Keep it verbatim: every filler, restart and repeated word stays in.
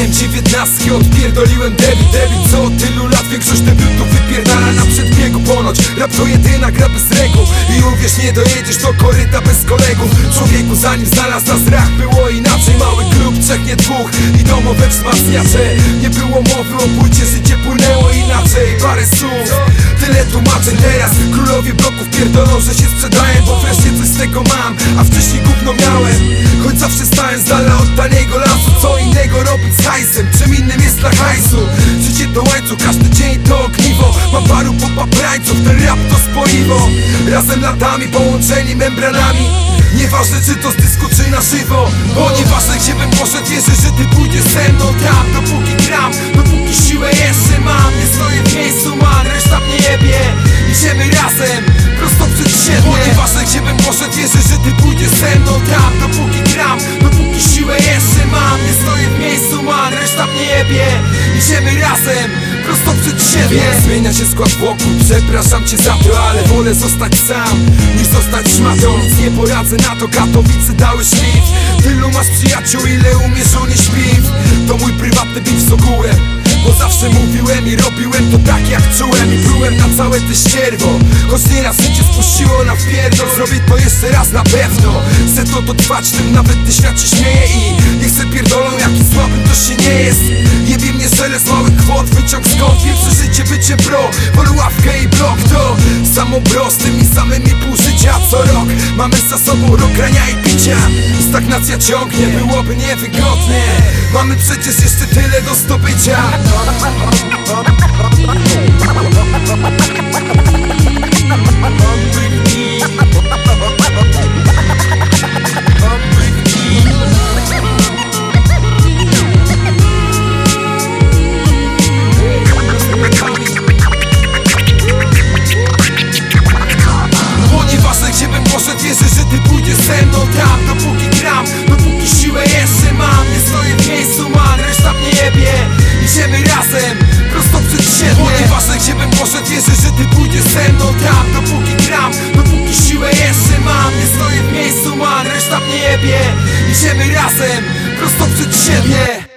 Dostałem dziewiętnastki, odpierdoliłem debit, debit Co od tylu lat większość debiutów wypierdala na przedbiegu ponoć. Rap to jedyna gra bez reguł i uwierz, nie dojedziesz do koryta bez kolegów. Człowieku, zanim znalazł nas rach, było inaczej. Mały klub, trzech, nie dwóch i domowe wzmacniacze. Nie było mowy o płycie, życie płynęło inaczej. Parę słów, tyle tłumaczeń. Teraz królowie bloków pierdolą, że się sprzedaję, bo wreszcie coś z tego mam, a wcześniej gówno miałem. Choć zawsze stałem z dala od taniego lasu. Co innego robić z hajsem, czym innym jest dla hajsu. Życie to łańcuch, każdy dzień to ogniwo. Mam paru popaprańców, ten rap to spoiwo. Razem latami, połączeni membranami. Nieważne czy to z dysku czy na żywo, bo nieważne gdzie bym poszedł, wierzę, że ty pójdziesz ze mną tam. Dopóki gram, dopóki siłę jeszcze mam. Nie stoję w miejscu, man, reszta mnie jebie. Idziemy razem, prosto przed siebie. Bo nieważne gdzie bym poszedł, wierzę, że ty pójdziesz ze mną tam. Dopóki gram, dopóki siłę jeszcze mam. Nie stoję w miejscu, man, reszta mnie jebie. Idziemy razem, prosto przed siebie. Wiem, zmienia się skład wokół, przepraszam cię za to, ale wolę zostać sam niż zostać szmatą. Nic nie poradzę na to, Katowice dały szlif. Tylu masz przyjaciół, ile umiesz o nie śpiw. To mój prywatny beef z ogółem, bo zawsze mówiłem i robiłem to tak jak czułem. I plułem na całe te ścierwo, choć nieraz życie spuściło na wpierdol. Zrobię to jeszcze raz na pewno. Chcę to dotrwać, tym nawet ty świat się śmieje. I nie chcę pierdolą, jaki słabym to się nie jest. Jebie mnie żele z małych kwot, wyciąg skąd. Pierwsze życie, bycie pro, wolę ławkę i blok. To samo bro, z tymi samymi pół życia. Co rok mamy za sobą rok grania i picia. Stagnacja ciągnie, byłoby niewygodnie. Mamy przecież jeszcze tyle do zdobycia. Wierzę, że ty pójdziesz ze mną tam. Dopóki gram, dopóki siłę jeszcze mam. Nie stoję w miejscu, man, reszta mnie jebie. Idziemy razem, prosto przed siebie. Bo nieważne gdzie bym poszedł, wierzę, że ty pójdziesz ze mną tam. Dopóki gram, dopóki siłę jeszcze mam. Nie stoję w miejscu, man, reszta mnie jebie. Idziemy razem, prosto przed siebie.